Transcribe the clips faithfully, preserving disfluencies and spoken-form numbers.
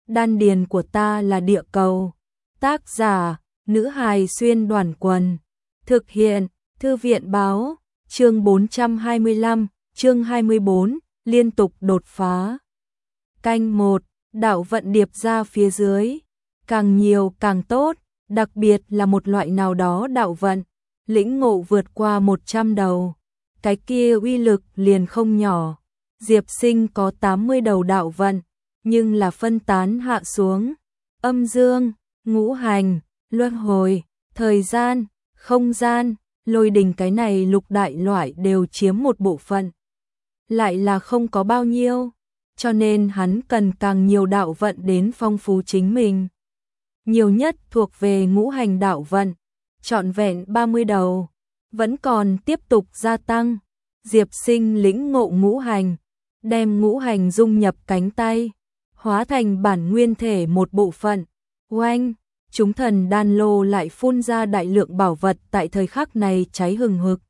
đan điền của ta là địa cầu. Tác giả, nữ hài xuyên đoàn quần. Thực hiện, thư viện báo, chương bốn trăm hai mươi lăm, chương hai mươi bốn, liên tục đột phá. Canh một, đạo vận điệp ra phía dưới. Càng nhiều càng tốt, đặc biệt là một loại nào đó đạo vận, lĩnh ngộ vượt qua một trăm đầu. Cái kia uy lực liền không nhỏ. Diệp Sinh có tám mươi đầu đạo vận, nhưng là phân tán hạ xuống. Âm dương, ngũ hành, luân hồi, thời gian, không gian, lôi đình cái này lục đại loại đều chiếm một bộ phận. Lại là không có bao nhiêu, cho nên hắn cần càng nhiều đạo vận đến phong phú chính mình. Nhiều nhất thuộc về ngũ hành đạo vận, trọn vẹn ba mươi đầu, vẫn còn tiếp tục gia tăng. Diệp Sinh lĩnh ngộ ngũ hành, đem ngũ hành dung nhập cánh tay, hóa thành bản nguyên thể một bộ phận. Oanh, chúng thần đan lô lại phun ra đại lượng bảo vật tại thời khắc này cháy hừng hực.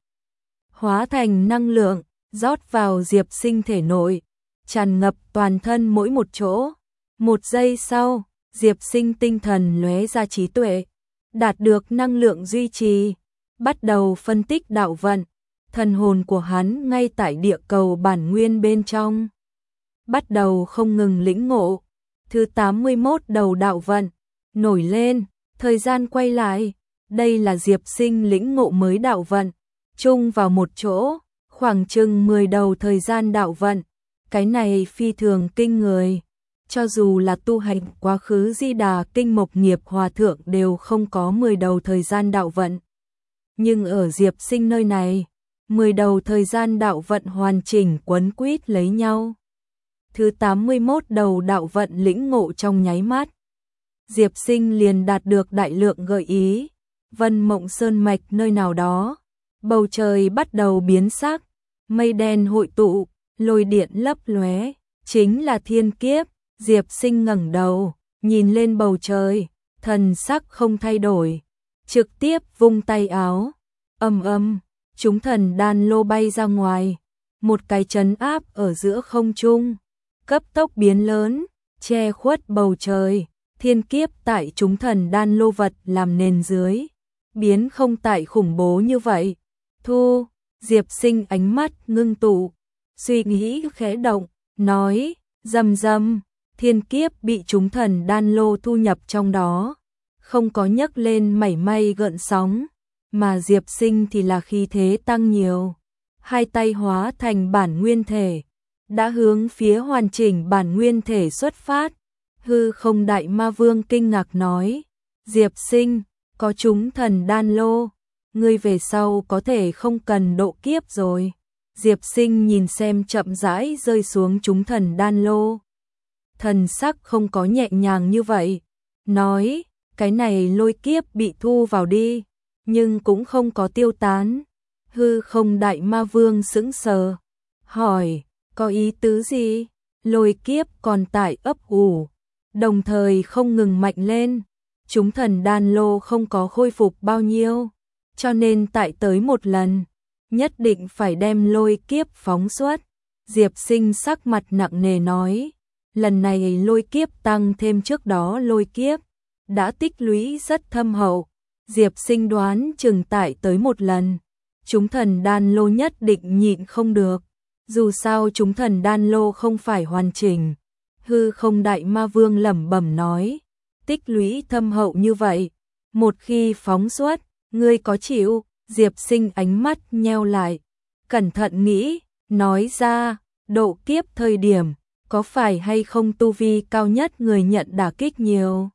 Hóa thành năng lượng, rót vào Diệp Sinh thể nội, tràn ngập toàn thân mỗi một chỗ. Một giây sau, Diệp Sinh tinh thần lóe ra trí tuệ, đạt được năng lượng duy trì, bắt đầu phân tích đạo vận. Thần hồn của hắn ngay tại địa cầu bản nguyên bên trong, bắt đầu không ngừng lĩnh ngộ. Thứ tám mươi mốt đầu đạo vận nổi lên, thời gian quay lại. Đây là Diệp Sinh lĩnh ngộ mới đạo vận, chung vào một chỗ, khoảng chừng mười đầu thời gian đạo vận. Cái này phi thường kinh người, cho dù là tu hành quá khứ Di Đà Kinh Mộc Nghiệp Hòa Thượng đều không có mười đầu thời gian đạo vận. Nhưng ở Diệp Sinh nơi này, mười đầu thời gian đạo vận hoàn chỉnh quấn quýt lấy nhau. Thứ tám mươi mốt đầu đạo vận lĩnh ngộ trong nháy mắt, Diệp Sinh liền đạt được đại lượng gợi ý. Vân Mộng Sơn Mạch nơi nào đó, bầu trời bắt đầu biến sắc, mây đen hội tụ, lôi điện lấp lóe, chính là thiên kiếp. Diệp Sinh ngẩng đầu, nhìn lên bầu trời, thần sắc không thay đổi, trực tiếp vung tay áo, ầm ầm, chúng thần đan lô bay ra ngoài, một cái trấn áp ở giữa không trung, cấp tốc biến lớn, che khuất bầu trời. Thiên kiếp tại chúng thần đan lô vật làm nền dưới, biến không tại khủng bố như vậy. Thu, Diệp Sinh ánh mắt ngưng tụ, suy nghĩ khẽ động, nói, rầm rầm, thiên kiếp bị chúng thần đan lô thu nhập trong đó, không có nhấc lên mảy may gợn sóng, mà Diệp Sinh thì là khí thế tăng nhiều, hai tay hóa thành bản nguyên thể, đã hướng phía hoàn chỉnh bản nguyên thể xuất phát. Hư Không Đại Ma Vương kinh ngạc nói, Diệp Sinh, có chúng thần đan lô, ngươi về sau có thể không cần độ kiếp rồi. Diệp Sinh nhìn xem chậm rãi rơi xuống chúng thần đan lô, thần sắc không có nhẹ nhàng như vậy, nói, cái này lôi kiếp bị thu vào đi, nhưng cũng không có tiêu tán. Hư Không Đại Ma Vương sững sờ, hỏi, có ý tứ gì? Lôi kiếp còn tại ấp ủ, đồng thời không ngừng mạnh lên, chúng thần đan lô không có khôi phục bao nhiêu, cho nên tại tới một lần, nhất định phải đem lôi kiếp phóng xuất. Diệp Sinh sắc mặt nặng nề nói, lần này lôi kiếp tăng thêm trước đó lôi kiếp, đã tích lũy rất thâm hậu. Diệp Sinh đoán chừng tại tới một lần, chúng thần đan lô nhất định nhịn không được, dù sao chúng thần đan lô không phải hoàn chỉnh. Hư Không Đại Ma Vương lẩm bẩm nói, tích lũy thâm hậu như vậy, một khi phóng xuất, ngươi có chịu? Diệp Sinh ánh mắt nheo lại, cẩn thận nghĩ, nói ra, độ kiếp thời điểm, có phải hay không tu vi cao nhất người nhận đả kích nhiều?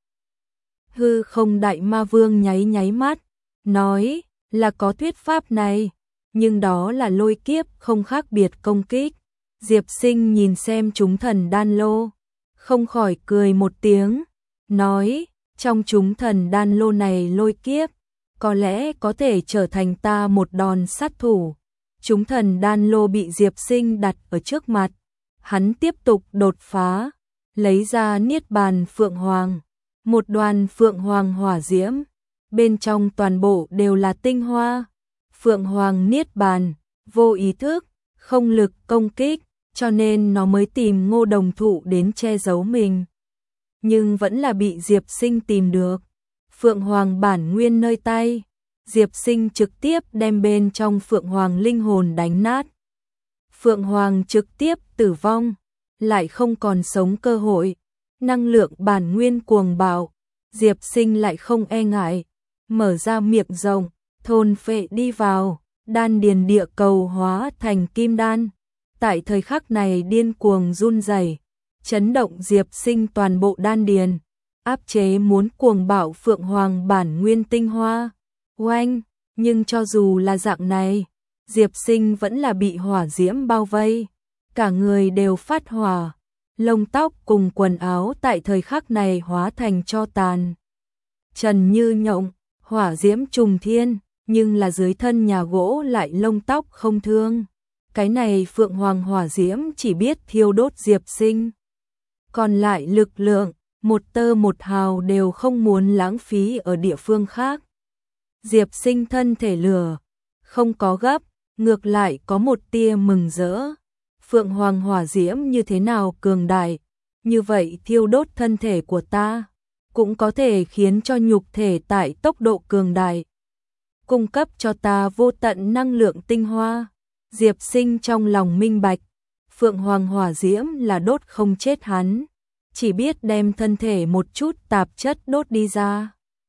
Hư Không Đại Ma Vương nháy nháy mắt, nói, là có thuyết pháp này, nhưng đó là lôi kiếp không khác biệt công kích. Diệp Sinh nhìn xem chúng thần đan lô, không khỏi cười một tiếng, nói, trong chúng thần đan lô này lôi kiếp, có lẽ có thể trở thành ta một đòn sát thủ. Chúng thần đan lô bị Diệp Sinh đặt ở trước mặt, hắn tiếp tục đột phá, lấy ra Niết Bàn Phượng Hoàng, một đoàn Phượng Hoàng hỏa diễm, bên trong toàn bộ đều là tinh hoa. Phượng Hoàng Niết Bàn, vô ý thức, không lực công kích, cho nên nó mới tìm Ngô Đồng Thụ đến che giấu mình. nhưng vẫn là bị Diệp Sinh tìm được. Phượng Hoàng bản nguyên nơi tay, Diệp Sinh trực tiếp đem bên trong Phượng Hoàng linh hồn đánh nát. Phượng Hoàng trực tiếp tử vong, lại không còn sống cơ hội. Năng lượng bản nguyên cuồng bạo, Diệp Sinh lại không e ngại, mở ra miệng rộng, thôn phệ đi vào, đan điền địa cầu hóa thành kim đan. Tại thời khắc này điên cuồng run rẩy, chấn động Diệp Sinh toàn bộ đan điền, áp chế muốn cuồng bạo Phượng Hoàng bản nguyên tinh hoa. Oanh, nhưng cho dù là dạng này, Diệp Sinh vẫn là bị hỏa diễm bao vây, cả người đều phát hỏa, lông tóc cùng quần áo tại thời khắc này hóa thành tro tàn. Trần như nhộng, hỏa diễm trùng thiên, nhưng là dưới thân nhà gỗ lại lông tóc không thương. Cái này Phượng Hoàng hỏa diễm chỉ biết thiêu đốt Diệp Sinh. Còn lại lực lượng, một tơ một hào đều không muốn lãng phí ở địa phương khác. Diệp Sinh thân thể lửa, không có gấp, ngược lại có một tia mừng rỡ. Phượng Hoàng hỏa diễm như thế nào cường đại, như vậy thiêu đốt thân thể của ta, cũng có thể khiến cho nhục thể tại tốc độ cường đại, cung cấp cho ta vô tận năng lượng tinh hoa. Diệp Sinh trong lòng minh bạch, Phượng Hoàng hỏa diễm là đốt không chết hắn, chỉ biết đem thân thể một chút tạp chất đốt đi ra.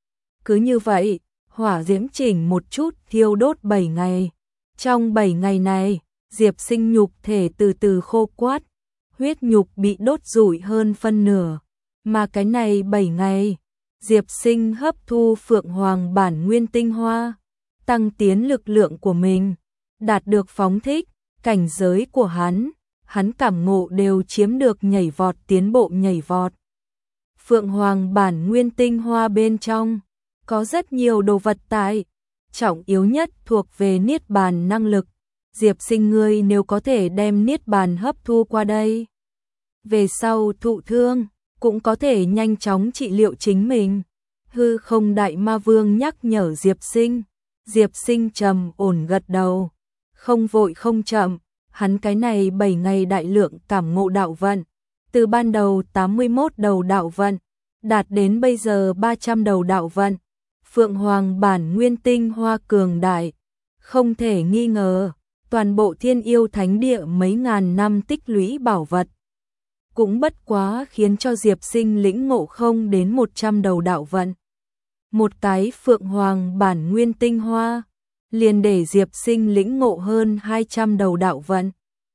Cứ như vậy, hỏa diễm chỉnh một chút thiêu đốt bảy ngày. Trong bảy ngày này, Diệp Sinh nhục thể từ từ khô quát, huyết nhục bị đốt rủi hơn phân nửa. Mà cái này bảy ngày, Diệp Sinh hấp thu Phượng Hoàng bản nguyên tinh hoa, tăng tiến lực lượng của mình, đạt được phóng thích, cảnh giới của hắn, hắn cảm ngộ đều chiếm được nhảy vọt tiến bộ nhảy vọt. Phượng Hoàng bản nguyên tinh hoa bên trong, có rất nhiều đồ vật tại, trọng yếu nhất thuộc về niết bàn năng lực. Diệp Sinh ngươi nếu có thể đem niết bàn hấp thu qua đây, về sau thụ thương, cũng có thể nhanh chóng trị liệu chính mình. Hư không đại ma vương nhắc nhở Diệp Sinh, Diệp Sinh trầm ổn gật đầu, không vội không chậm, hắn cái này bảy ngày đại lượng cảm ngộ đạo vận, từ ban đầu tám mươi mốt đầu đạo vận, đạt đến bây giờ ba trăm đầu đạo vận. Phượng Hoàng bản nguyên tinh hoa cường đại, không thể nghi ngờ, toàn bộ Thiên Yêu Thánh Địa mấy ngàn năm tích lũy bảo vật, cũng bất quá khiến cho Diệp Sinh lĩnh ngộ không đến một trăm đầu đạo vận. Một cái Phượng Hoàng bản nguyên tinh hoa, liền để Diệp Sinh lĩnh ngộ hơn hai trăm đầu đạo vận.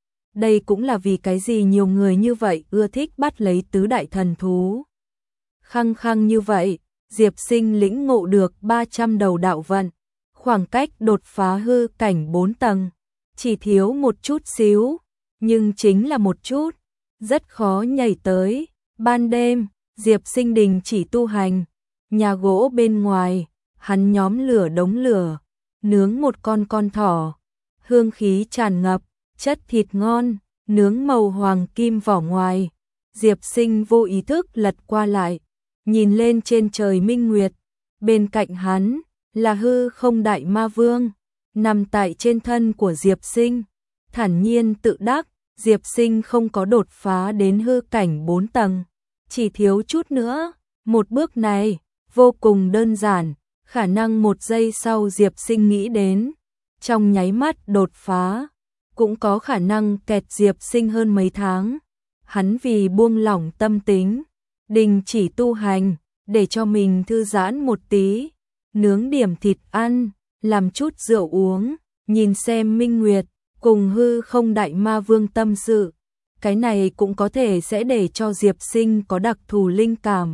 Đây cũng là vì cái gì nhiều người như vậy ưa thích bắt lấy tứ đại thần thú. Khăng khăng như vậy, Diệp Sinh lĩnh ngộ được ba trăm đầu đạo vận, khoảng cách đột phá hư cảnh bốn tầng, chỉ thiếu một chút xíu, nhưng chính là một chút, rất khó nhảy tới. Ban đêm, Diệp Sinh đình chỉ tu hành, nhà gỗ bên ngoài, hắn nhóm lửa đống lửa, nướng một con con thỏ, hương khí tràn ngập, chất thịt ngon, nướng màu hoàng kim vỏ ngoài. Diệp Sinh vô ý thức lật qua lại, nhìn lên trên trời minh nguyệt, bên cạnh hắn là hư không đại ma vương, nằm tại trên thân của Diệp Sinh, thản nhiên tự đắc. Diệp Sinh không có đột phá đến hư cảnh bốn tầng, chỉ thiếu chút nữa, một bước này vô cùng đơn giản, khả năng một giây sau Diệp Sinh nghĩ đến, trong nháy mắt đột phá, cũng có khả năng kẹt Diệp Sinh hơn mấy tháng. Hắn vì buông lỏng tâm tính, đình chỉ tu hành, để cho mình thư giãn một tí, nướng điểm thịt ăn, làm chút rượu uống, nhìn xem minh nguyệt, cùng hư không đại ma vương tâm sự. Cái này cũng có thể sẽ để cho Diệp Sinh có đặc thù linh cảm.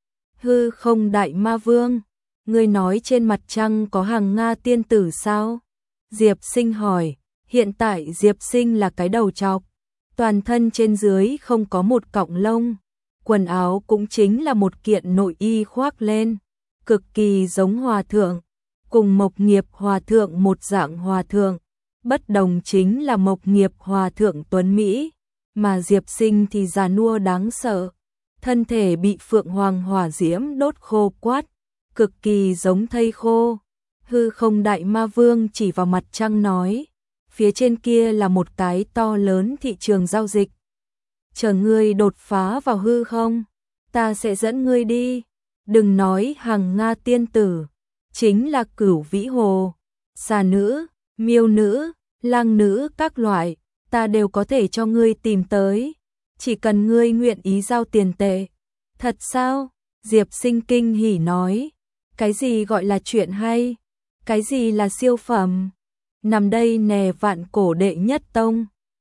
Hư không đại ma vương, ngươi nói trên mặt trăng có hàng Nga tiên tử sao? Diệp Sinh hỏi. Hiện tại Diệp Sinh là cái đầu trọc, toàn thân trên dưới không có một cọng lông, quần áo cũng chính là một kiện nội y khoác lên, cực kỳ giống hòa thượng, cùng Mộc Nghiệp hòa thượng một dạng hòa thượng, bất đồng chính là Mộc Nghiệp hòa thượng tuấn Mỹ, mà Diệp Sinh thì già nua đáng sợ, thân thể bị Phượng Hoàng hỏa diễm đốt khô quát, cực kỳ giống thây khô. Hư không đại ma vương chỉ vào mặt trăng nói, phía trên kia là một cái to lớn thị trường giao dịch, chờ ngươi đột phá vào hư không. ta sẽ dẫn ngươi đi. Đừng nói Hằng Nga tiên tử, chính là Cửu Vĩ Hồ, xà nữ, miêu nữ, lang nữ các loại, ta đều có thể cho ngươi tìm tới, chỉ cần ngươi nguyện ý giao tiền tệ. Thật sao? Diệp Sinh kinh hỉ nói, cái gì gọi là chuyện hay? Cái gì là siêu phẩm? Nằm đây nè Vạn Cổ đệ nhất tông.